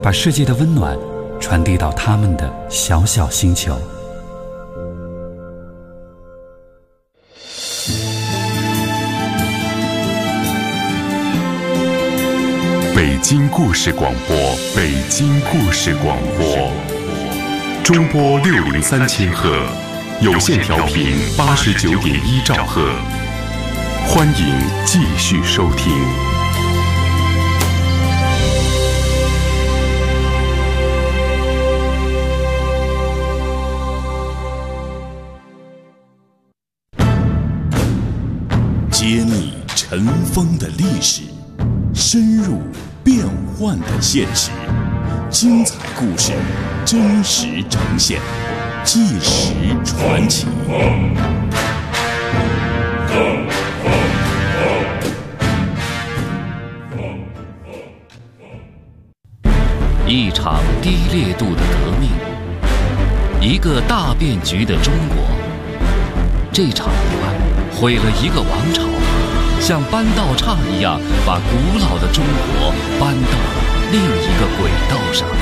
把世界的温暖传递到他们的小小星球。 北京故事广播，北京故事广播，中波603千赫，有线调频89.1兆赫，欢迎继续收听。 揭秘尘封的历史，深入变幻的现实，精彩故事真实呈现，纪实传奇。 一场低烈度的革命，一个大变局的中国。这场意外毁了一个王朝，像搬道岔一样把古老的中国搬到了另一个轨道上。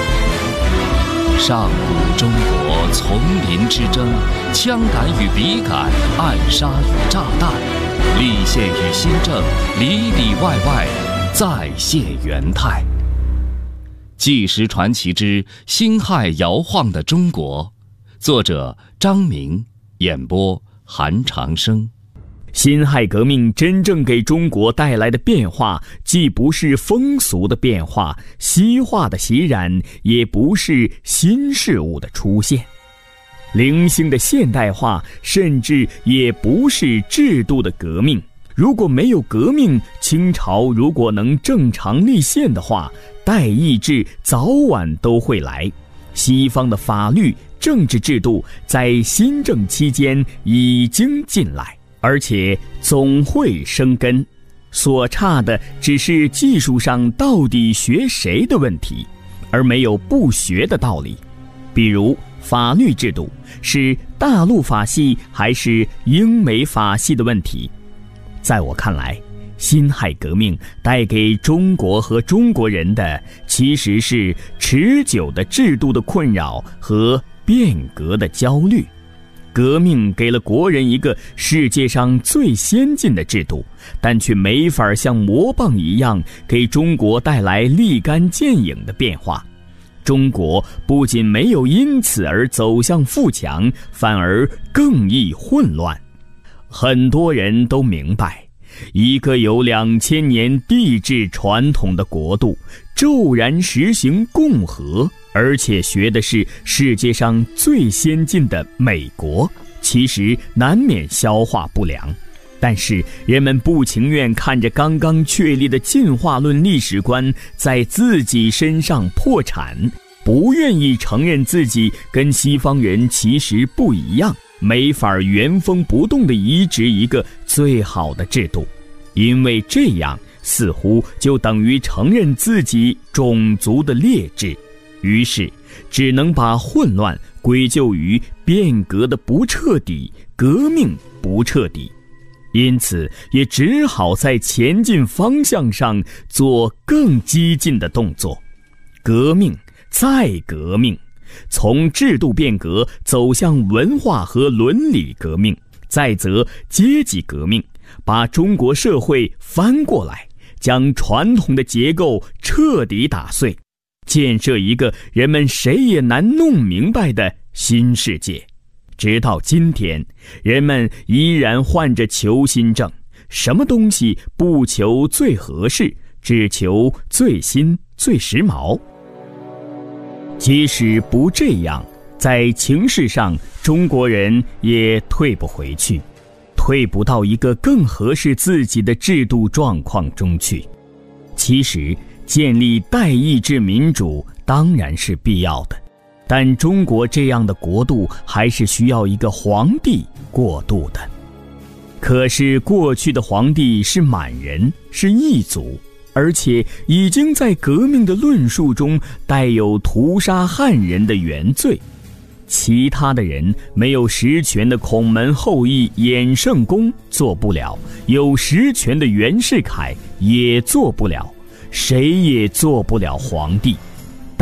上古中国丛林之争，枪杆与笔杆，暗杀与炸弹，立宪与新政，里里外外再现元态。纪实传奇之辛亥摇晃的中国，作者张明，演播韩长生。 辛亥革命真正给中国带来的变化，既不是风俗的变化、西化的袭染，也不是新事物的出现，零星的现代化，甚至也不是制度的革命。如果没有革命，清朝如果能正常立宪的话，代议制早晚都会来。西方的法律、政治制度在新政期间已经进来，而且总会生根，所差的只是技术上到底学谁的问题，而没有不学的道理。比如法律制度是大陆法系还是英美法系的问题。在我看来，辛亥革命带给中国和中国人的其实是持久的制度的困扰和变革的焦虑。革命给了国人一个世界上最先进的制度，但却没法像魔棒一样给中国带来立竿见影的变化。中国不仅没有因此而走向富强，反而更易混乱。很多人都明白，一个有2000年帝制传统的国度骤然实行共和，而且学的是世界上最先进的美国，其实难免消化不良。但是人们不情愿看着刚刚确立的进化论历史观在自己身上破产，不愿意承认自己跟西方人其实不一样，没法原封不动地移植一个最好的制度，因为这样似乎就等于承认自己种族的劣质，于是只能把混乱归咎于变革的不彻底，革命不彻底，因此也只好在前进方向上做更激进的动作。革命再革命，从制度变革走向文化和伦理革命，再则阶级革命，把中国社会翻过来，将传统的结构彻底打碎，建设一个人们谁也难弄明白的新世界。直到今天，人们依然患着求新症，什么东西不求最合适，只求最新最时髦。即使不这样，在情势上中国人也退不回去，退不到一个更合适自己的制度状况中去。其实建立代议制民主当然是必要的，但中国这样的国度还是需要一个皇帝过渡的。可是过去的皇帝是满人，是异族，而且已经在革命的论述中带有屠杀汉人的原罪。其他的人没有实权的孔门后裔衍圣公做不了，有实权的袁世凯也做不了，谁也做不了皇帝。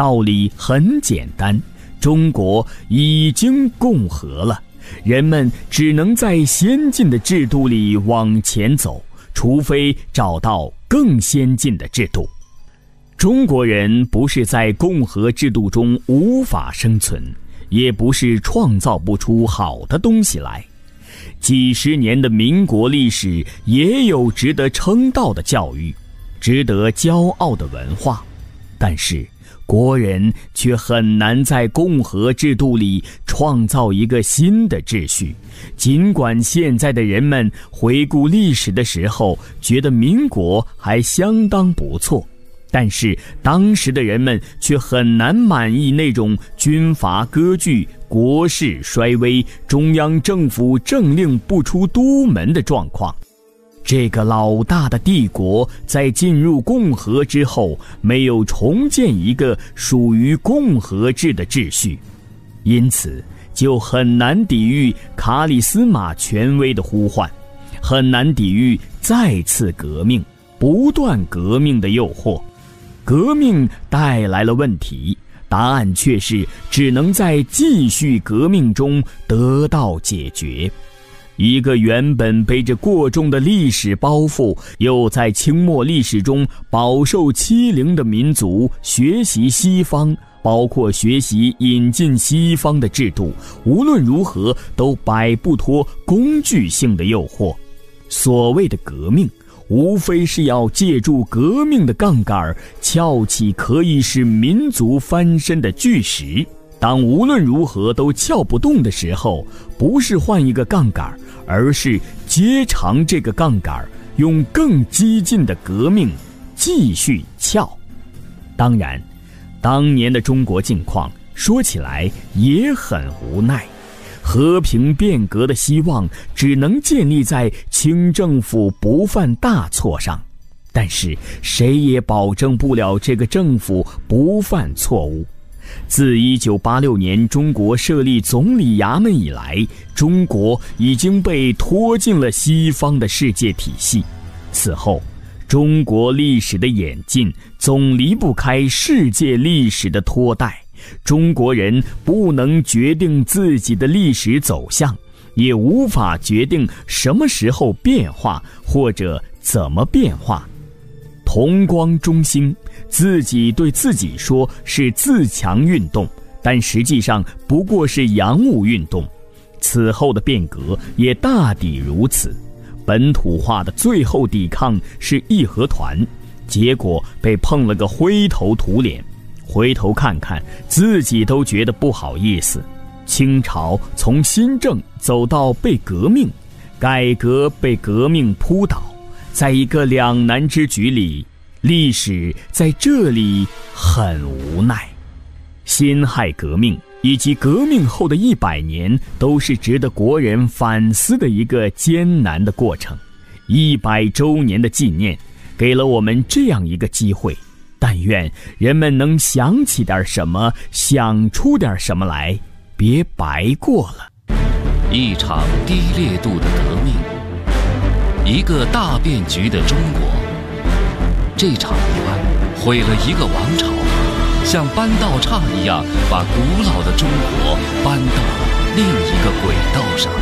道理很简单，中国已经共和了，人们只能在先进的制度里往前走，除非找到更先进的制度。中国人不是在共和制度中无法生存，也不是创造不出好的东西来。几十年的民国历史也有值得称道的教育，值得骄傲的文化，但是国人却很难在共和制度里创造一个新的秩序。尽管现在的人们回顾历史的时候觉得民国还相当不错，但是当时的人们却很难满意那种军阀割据、国势衰微、中央政府政令不出都门的状况。这个老大的帝国在进入共和之后，没有重建一个属于共和制的秩序，因此就很难抵御卡里斯玛权威的呼唤，很难抵御再次革命、不断革命的诱惑。革命带来了问题，答案却是只能在继续革命中得到解决。一个原本背着过重的历史包袱，又在清末历史中饱受欺凌的民族，学习西方，包括学习引进西方的制度，无论如何都摆不脱工具性的诱惑。所谓的革命，无非是要借助革命的杠杆，撬起可以使民族翻身的巨石。当无论如何都撬不动的时候，不是换一个杠杆，而是接长这个杠杆，用更激进的革命继续撬。当然，当年的中国境况说起来也很无奈，和平变革的希望只能建立在清政府不犯大错上，但是谁也保证不了这个政府不犯错误。自1986年中国设立总理衙门以来，中国已经被拖进了西方的世界体系。此后，中国历史的演进总离不开世界历史的拖带。中国人不能决定自己的历史走向，也无法决定什么时候变化或者怎么变化。同光中兴，自己对自己说是自强运动，但实际上不过是洋务运动。此后的变革也大抵如此。本土化的最后抵抗是义和团，结果被碰了个灰头土脸。回头看看，自己都觉得不好意思。清朝从新政走到被革命，改革被革命扑倒，在一个两难之局里，历史在这里很无奈。辛亥革命以及革命后的100年都是值得国人反思的一个艰难的过程。100周年的纪念给了我们这样一个机会，但愿人们能想起点什么，想出点什么来，别白过了。 一场低烈度的革命，一个大变局的中国。这场意外毁了一个王朝，像搬道岔一样把古老的中国搬到另一个轨道上。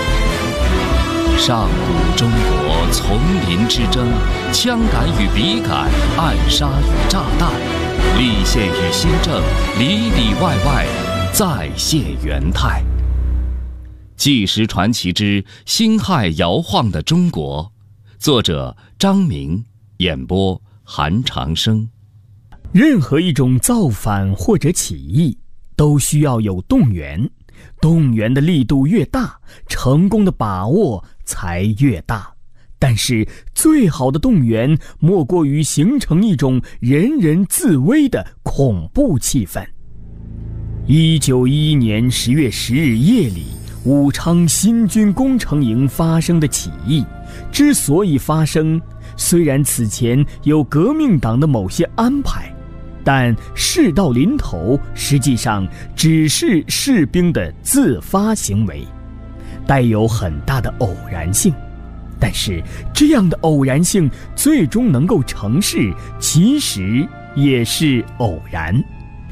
上古中国丛林之争，枪杆与笔杆，暗杀与炸弹，立宪与新政，里里外外再现元泰。纪实传奇之辛亥摇晃的中国，作者张明，演播韩长生。 任何一种造反或者起义都需要有动员，动员的力度越大，成功的把握才越大。但是最好的动员莫过于形成一种人人自危的恐怖气氛。1911年10月10日夜里，武昌新军工程营发生的起义之所以发生，虽然此前有革命党的某些安排，但事到临头，实际上只是士兵的自发行为，带有很大的偶然性。但是这样的偶然性最终能够成事，其实也是偶然。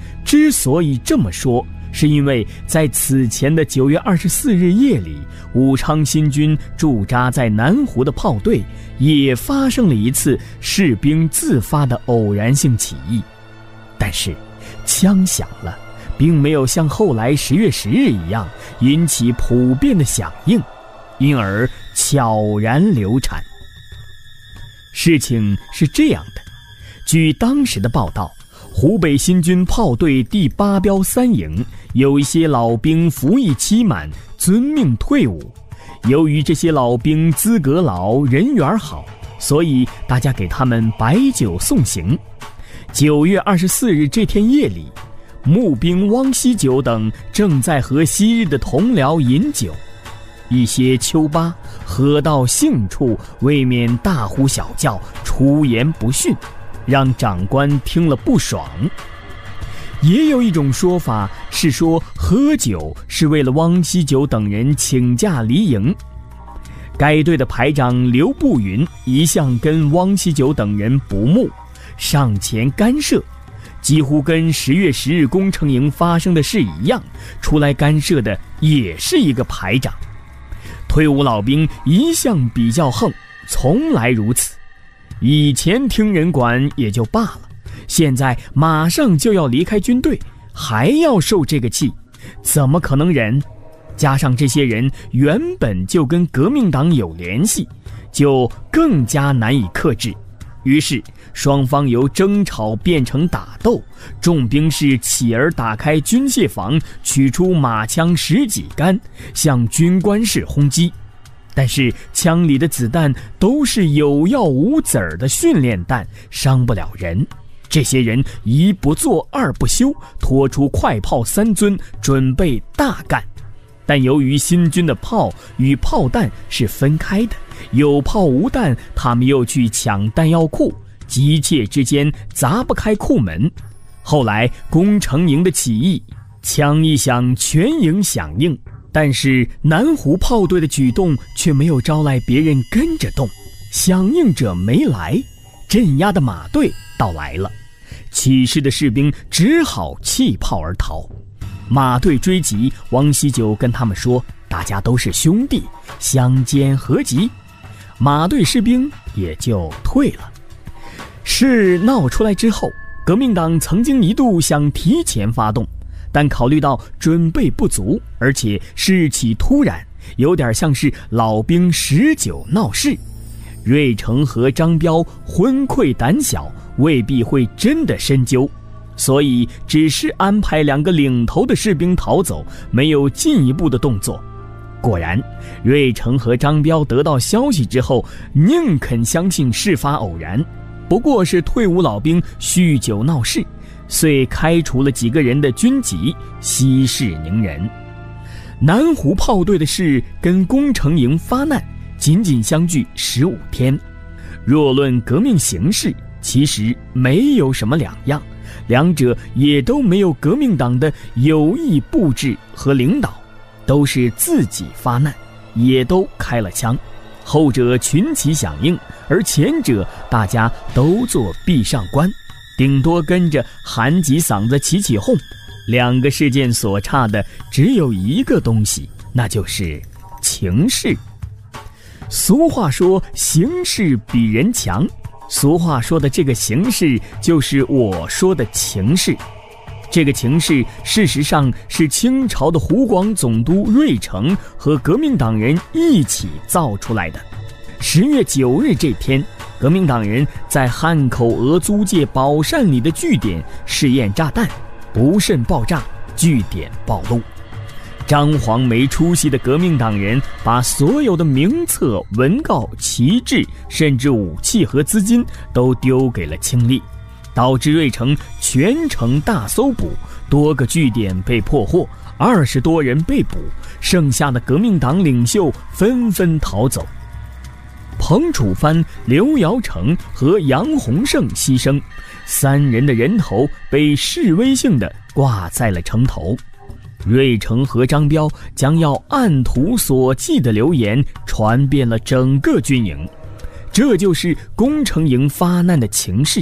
之所以这么说，是因为在此前的9月24日夜里，武昌新军驻扎在南湖的炮队也发生了一次士兵自发的偶然性起义，但是枪响了，并没有像后来10月10日一样引起普遍的响应，因而悄然流产。事情是这样的，据当时的报道，湖北新军炮队第8标3营有一些老兵服役期满，遵命退伍。由于这些老兵资格老，人缘好，所以大家给他们摆酒送行。9月24日这天夜里，募兵汪锡九等正在和昔日的同僚饮酒，一些丘巴喝到兴处，未免大呼小叫，出言不逊，让长官听了不爽。也有一种说法是说，喝酒是为了汪锡九等人请假离营。该队的排长刘步云一向跟汪锡九等人不睦，上前干涉，几乎跟10月10日工程营发生的事一样，出来干涉的也是一个排长。退伍老兵一向比较横，从来如此，以前听人管也就罢了，现在马上就要离开军队，还要受这个气，怎么可能忍？加上这些人原本就跟革命党有联系，就更加难以克制。于是双方由争吵变成打斗，众兵士起而打开军械房，取出马枪10几杆，向军官室轰击。但是枪里的子弹都是有药无子儿的训练弹，伤不了人。这些人一不做二不休，拖出快炮3尊，准备大干。但由于新军的炮与炮弹是分开的，有炮无弹，他们又去抢弹药库，急切之间砸不开库门。后来工程营的起义，枪一响，全营响应，但是南湖炮队的举动却没有招来别人跟着动，响应者没来，镇压的马队到来了，起事的士兵只好弃炮而逃。马队追击，汪锡九跟他们说，大家都是兄弟，相煎何急，马队士兵也就退了。事闹出来之后，革命党曾经一度想提前发动，但考虑到准备不足，而且事起突然，有点像是老兵食酒闹事，瑞成和张彪昏聩胆小，未必会真的深究，所以只是安排2个领头的士兵逃走，没有进一步的动作。果然，瑞成和张彪得到消息之后，宁肯相信事发偶然，不过是退伍老兵酗酒闹事，遂开除了几个人的军籍，息事宁人。南湖炮队的事跟工程营发难仅仅相距15天，若论革命形势，其实没有什么两样，两者也都没有革命党的有意布置和领导，都是自己发难，也都开了枪，后者群起响应，而前者大家都做壁上观，顶多跟着喊几嗓子起起哄。2个事件所差的只有一个东西，那就是情势。俗话说形势比人强，俗话说的这个形势就是我说的情势。这个情势事实上是清朝的湖广总督瑞成和革命党人一起造出来的。10月9日这天，革命党人在汉口俄租界宝善里的据点试验炸弹，不慎爆炸，据点暴露。张黄没出息的革命党人把所有的名册、文告、旗帜，甚至武器和资金都丢给了清吏，导致瑞成全城大搜捕，多个据点被破获，20多人被捕，剩下的革命党领袖纷纷逃走。彭楚藩、刘尧成和杨洪胜牺牲，3人的人头被示威性地挂在了城头。瑞成和张彪将要按图索骥的流言传遍了整个军营，这就是工程营发难的情势。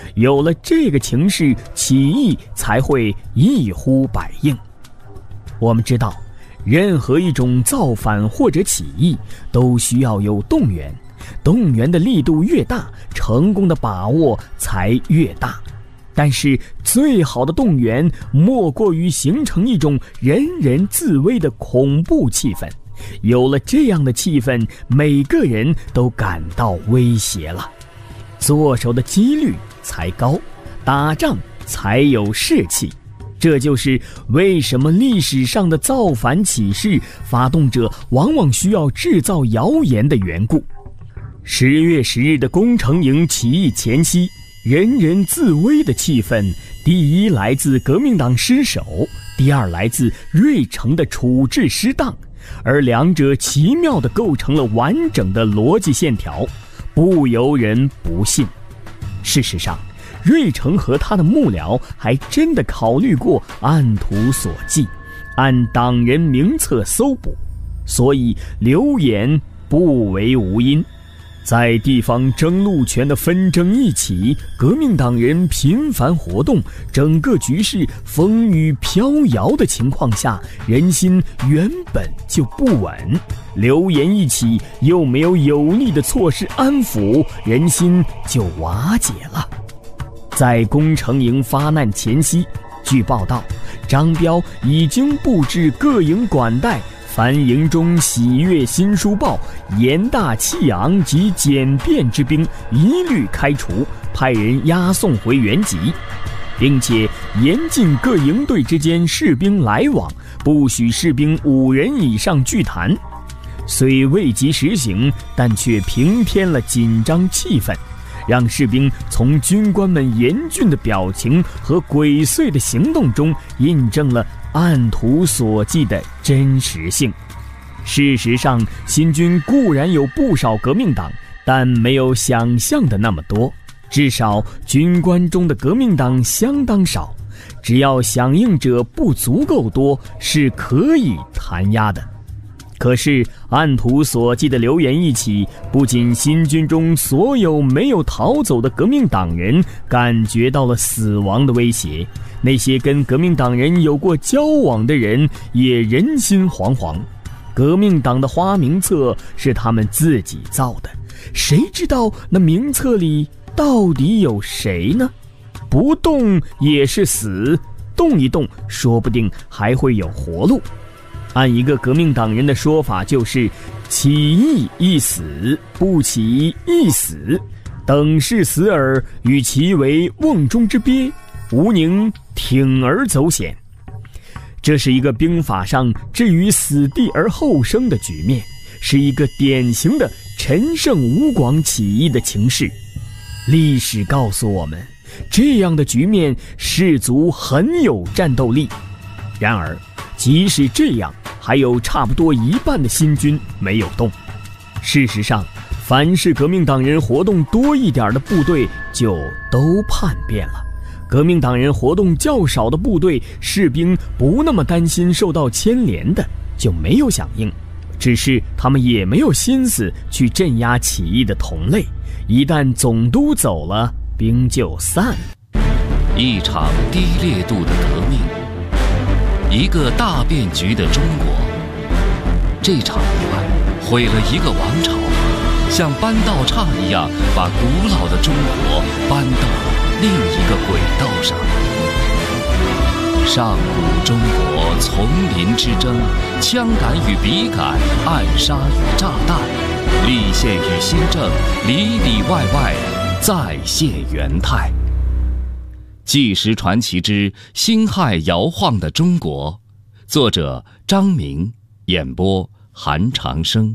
有了这个情势，起义才会一呼百应。我们知道，任何一种造反或者起义都需要有动员，动员的力度越大，成功的把握才越大。但是最好的动员莫过于形成一种人人自危的恐怖气氛，有了这样的气氛，每个人都感到威胁了，做手的几率才高，打仗才有士气。这就是为什么历史上的造反起事发动者往往需要制造谣言的缘故。10月10日的攻城营起义前夕，人人自危的气氛，第一来自革命党失守，第二来自芮成的处置失当，而两者奇妙地构成了完整的逻辑线条，不由人不信。事实上，芮成和他的幕僚还真的考虑过按图索骥，按党人名册搜捕，所以流言不为无因。在地方争路权的纷争一起，革命党人频繁活动，整个局势风雨飘摇的情况下，人心原本就不稳，流言一起，又没有有力的措施安抚，人心就瓦解了。在攻城营发难前夕，据报道，张彪已经布置各营管带，凡营中喜悦新书报、言大气昂及简便之兵一律开除，派人押送回原籍，并且严禁各营队之间士兵来往，不许士兵5人以上聚谈。虽未及实行，但却平添了紧张气氛，让士兵从军官们严峻的表情和鬼祟的行动中印证了按图索骥的真实性。事实上，新军固然有不少革命党，但没有想象的那么多，至少军官中的革命党相当少，只要响应者不足够多，是可以弹压的。可是按图索骥的流言一起，不仅新军中所有没有逃走的革命党人感觉到了死亡的威胁，那些跟革命党人有过交往的人也人心惶惶。革命党的花名册是他们自己造的，谁知道那名册里到底有谁呢？不动也是死，动一动说不定还会有活路。按一个革命党人的说法，就是起义一死，不起一死，等是死耳，与其为瓮中之鳖，吾宁铤而走险。这是一个兵法上置于死地而后生的局面，是一个典型的陈胜吴广起义的情势。历史告诉我们，这样的局面士卒很有战斗力。然而即使这样，还有差不多一半的新军没有动。事实上，凡是革命党人活动多一点的部队就都叛变了，革命党人活动较少的部队，士兵不那么担心受到牵连的就没有响应，只是他们也没有心思去镇压起义的同类，一旦总督走了，兵就散了。 一场低烈度的革命，一个大变局的中国。这场意外毁了一个王朝，像搬道岔一样把古老的中国搬到了另一个轨道上。上古中国丛林之争，枪杆与笔杆，暗杀与炸弹，立宪与新政，里里外外再现元态。纪实传奇之辛亥摇晃的中国，作者张明，演播韩长生。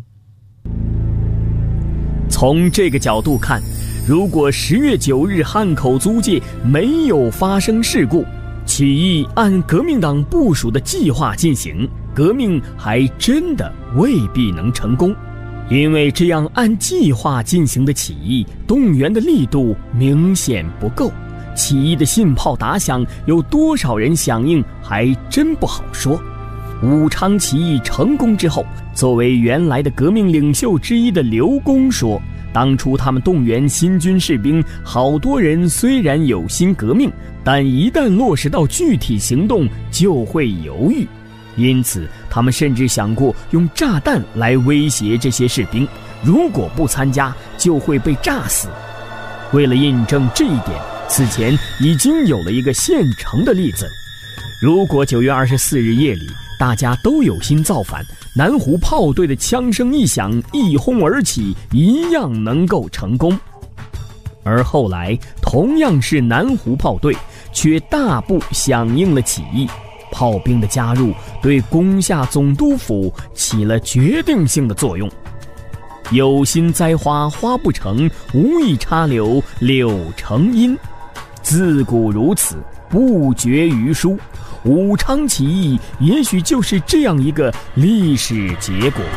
从这个角度看，如果10月9日汉口租界没有发生事故，起义按革命党部署的计划进行，革命还真的未必能成功。因为这样按计划进行的起义，动员的力度明显不够，起义的信炮打响，有多少人响应还真不好说。武昌起义成功之后，作为原来的革命领袖之一的刘公说， 当初他们动员新军士兵，好多人虽然有心革命，但一旦落实到具体行动就会犹豫，因此他们甚至想过用炸弹来威胁这些士兵，如果不参加就会被炸死。为了印证这一点，此前已经有了一个现成的例子。如果9月24日夜里大家都有心造反，南湖炮队的枪声一响，一哄而起，一样能够成功。而后来同样是南湖炮队，却大部响应了起义，炮兵的加入对攻下总督府起了决定性的作用。有心栽花花不成，无意插柳柳成荫。自古如此，不绝于书。武昌起义也许就是这样一个历史结果。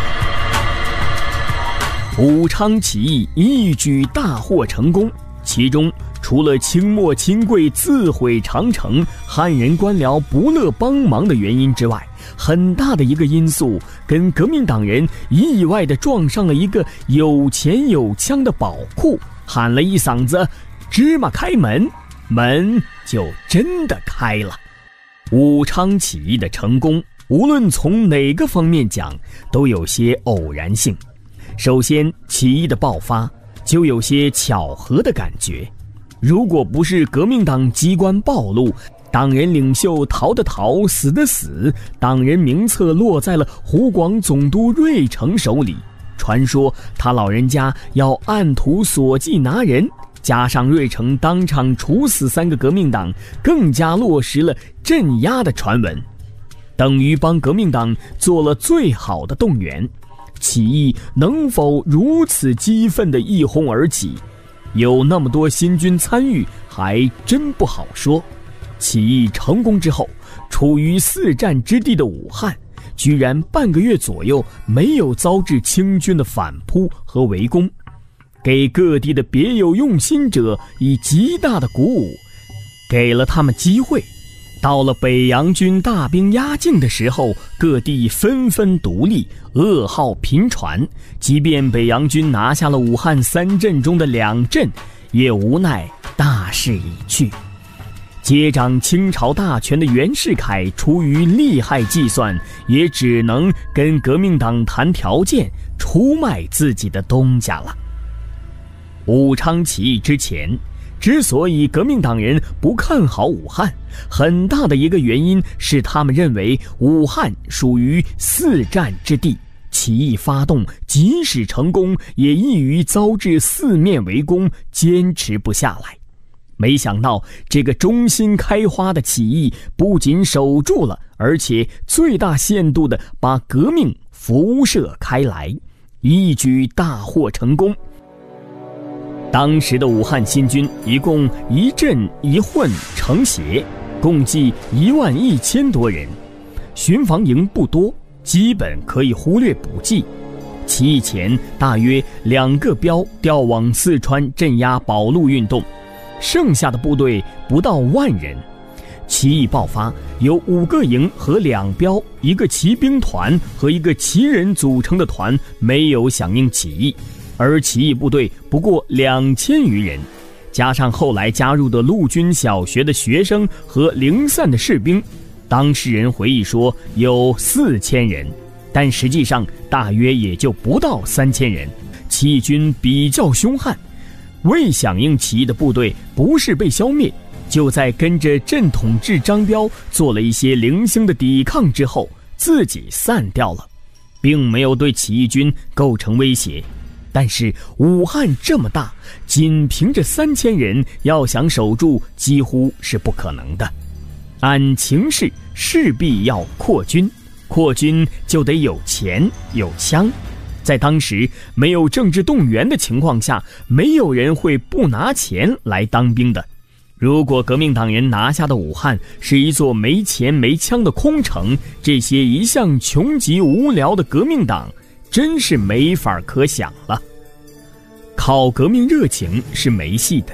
武昌起义一举大获成功，其中除了清末亲贵自毁长城、汉人官僚不乐帮忙的原因之外，很大的一个因素跟革命党人意外地撞上了一个有钱有枪的宝库，喊了一嗓子芝麻开门，门就真的开了。武昌起义的成功，无论从哪个方面讲，都有些偶然性。首先，起义的爆发就有些巧合的感觉。如果不是革命党机关暴露，党人领袖逃的逃，死的死，党人名册落在了湖广总督瑞成手里，传说他老人家要按图索骥拿人，加上瑞成当场处死3个革命党，更加落实了镇压的传闻，等于帮革命党做了最好的动员。起义能否如此激愤地一哄而起，有那么多新军参与还真不好说。起义成功之后，处于4战之地的武汉居然半个月左右没有遭致清军的反扑和围攻，给各地的别有用心者以极大的鼓舞，给了他们机会。到了北洋军大兵压境的时候，各地纷纷独立，噩耗频传，即便北洋军拿下了武汉3镇中的2镇，也无奈大势已去。接掌清朝大权的袁世凯出于利害计算，也只能跟革命党谈条件，出卖自己的东家了。武昌起义之前，之所以革命党人不看好武汉，很大的一个原因是他们认为武汉属于4战之地，起义发动即使成功，也易于遭致4面围攻，坚持不下来。没想到这个中心开花的起义不仅守住了，而且最大限度地把革命辐射开来，一举大获成功。当时的武汉新军一共一镇一混成协，共计11000多人，巡防营不多，基本可以忽略补给。起义前大约2个标调往四川镇压保路运动，剩下的部队不到10000人。起义爆发，有5个营和2标、1个骑兵团和1个骑人组成的团没有响应起义，而起义部队不过2000余人，加上后来加入的陆军小学的学生和零散的士兵，当事人回忆说有4000人，但实际上大约也就不到3000人。起义军比较凶悍，未响应起义的部队不是被消灭，就在跟着镇统制张彪做了一些零星的抵抗之后，自己散掉了，并没有对起义军构成威胁。但是武汉这么大，仅凭着3000人要想守住几乎是不可能的。按情势势必要扩军，扩军就得有钱有枪。在当时没有政治动员的情况下，没有人会不拿钱来当兵的。如果革命党人拿下的武汉是一座没钱没枪的空城，这些一向穷极无聊的革命党真是没法可想了。靠革命热情是没戏的，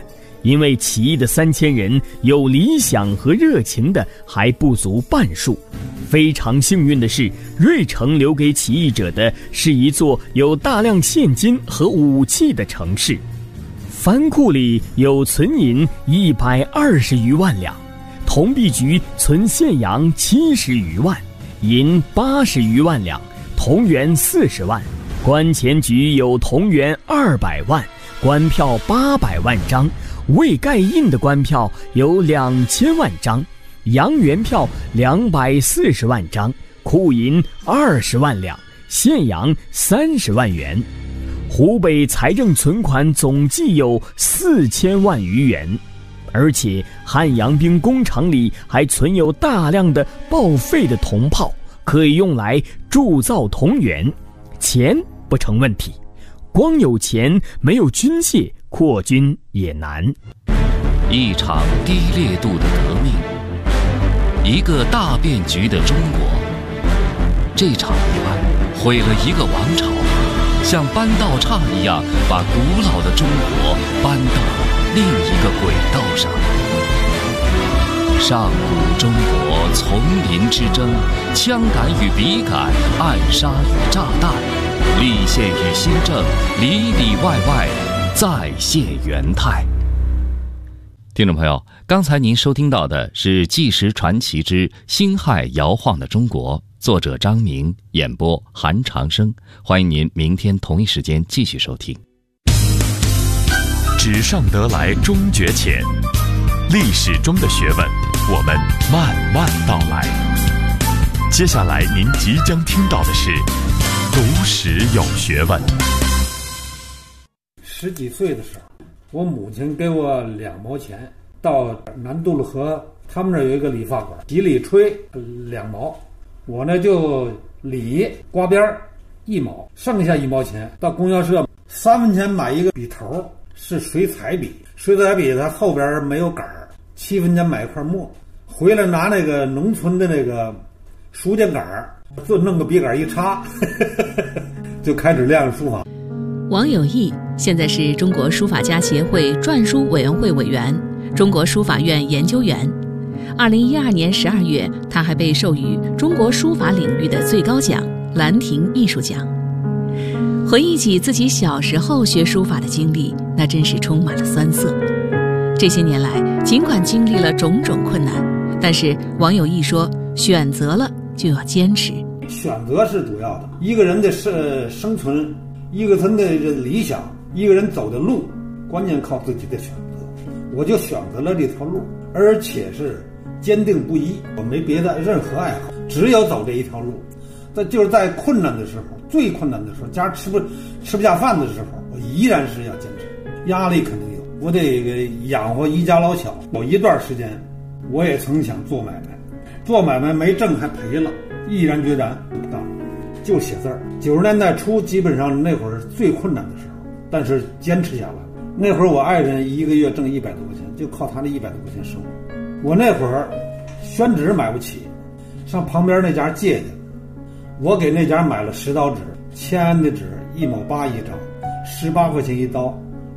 因为起义的3000人有理想和热情的还不足半数。非常幸运的是，芮城留给起义者的是一座有大量现金和武器的城市。藩库里有存银120余万两，铜币局存现洋70余万，银80余万两，铜元40万。官钱局有铜元200万，官票800万张，未盖印的官票有2000万张，洋元票240万张，库银20万两，现洋30万元。湖北财政存款总计有4000万余元，而且汉阳兵工厂里还存有大量的报废的铜炮，可以用来铸造铜元。钱不成问题，光有钱没有军械，扩军也难。 一场低烈度的革命，一个大变局的中国。这场意外毁了一个王朝，像搬道岔一样把古老的中国搬到另一个轨道上。上古中国丛林之争，枪杆与笔杆，暗杀与炸弹，立宪与新政，里里外外再现元泰。听众朋友，刚才您收听到的是《纪实传奇之辛亥摇晃的中国》，作者张明，演播韩长生。欢迎您明天同一时间继续收听。 纸上得来终觉浅，历史中的学问，我们慢慢道来。接下来您即将听到的是读史有学问。 10几岁的时候，我母亲给我2毛钱，到南渡了河，他们那儿有一个理发馆，几里吹2毛，我呢就理刮边1毛，剩下1毛钱到供销社3分钱买一个笔头，是水彩笔，水彩笔它后边没有杆儿，7分钱买一块墨，回来拿那个农村的那个书架杆儿，就弄个笔杆一插就开始练书法。 王有义现在是中国书法家协会篆书委员会委员，中国书法院研究员。2012年12月，他还被授予中国书法领域的最高奖兰亭艺术奖。回忆起自己小时候学书法的经历，那真是充满了酸涩。这些年来，尽管经历了种种困难，但是王有义说，选择了就要坚持。 选择是主要的，一个人的生存，一个人的理想，一个人走的路，关键靠自己的选择。我就选择了这条路，而且是坚定不移，我没别的任何爱好，只有走这一条路。就是在困难的时候，最困难的时候，家吃不下饭的时候，我依然是要坚持。压力肯定有，我得养活一家老小。有一段时间，我也曾想做买卖，做买卖没挣还赔了，毅然决然不干，就写字儿。90年代初，基本上那会儿最困难的时候，但是坚持下来。那会儿我爱人一个月挣100多块钱，就靠他那100多块钱生活。我那会儿宣纸买不起，上旁边那家借去，我给那家买了10刀纸，签的纸1毛8一张，18块钱一刀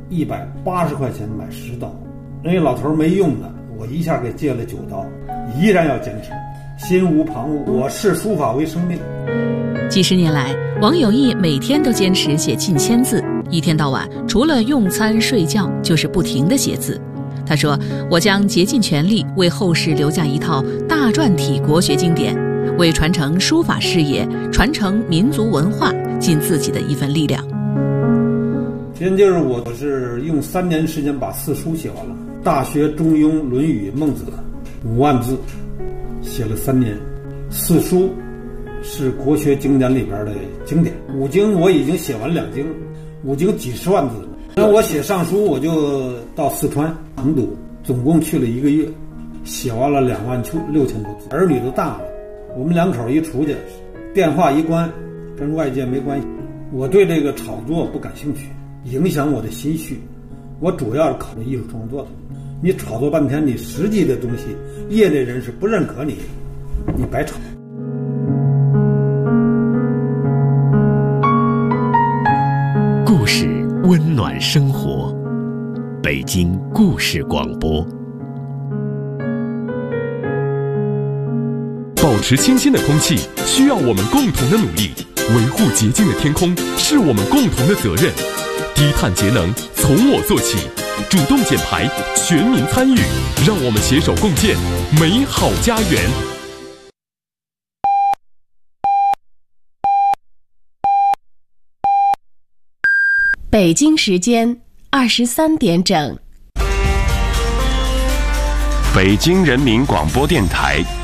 ，180块钱买10刀。人家老头没用的，我一下给借了9刀，依然要坚持，心无旁骛。我视书法为生命。 几十年来，王有义每天都坚持写近1000字，一天到晚除了用餐睡觉就是不停地写字。他说，我将竭尽全力为后世留下一套大篆体国学经典，为传承书法事业，传承民族文化尽自己的一份力量。 先就是我是用3年时间把4书写完了，《大学》《中庸》《论语》《孟子》5万字，写了3年。4书是国学经典里边的经典，5经我已经写完2经，5经几十万字了。那我写上书，我就到四川成都，总共去了1个月，写完了26000多字。儿女都大了，我们2口一出去，电话一关，跟外界没关系。我对这个炒作不感兴趣，影响我的心绪。我主要是考虑艺术创作的。你炒作半天，你实际的东西，业内人士不认可你，你白炒。 故事温暖生活，北北京故事广播。 保持清新的空气需要我们共同的努力，维护洁净的天空是我们共同的责任。低碳节能从我做起，主动减排，全民参与，让我们携手共建美好家园。 北京时间23点整。 北京人民广播电台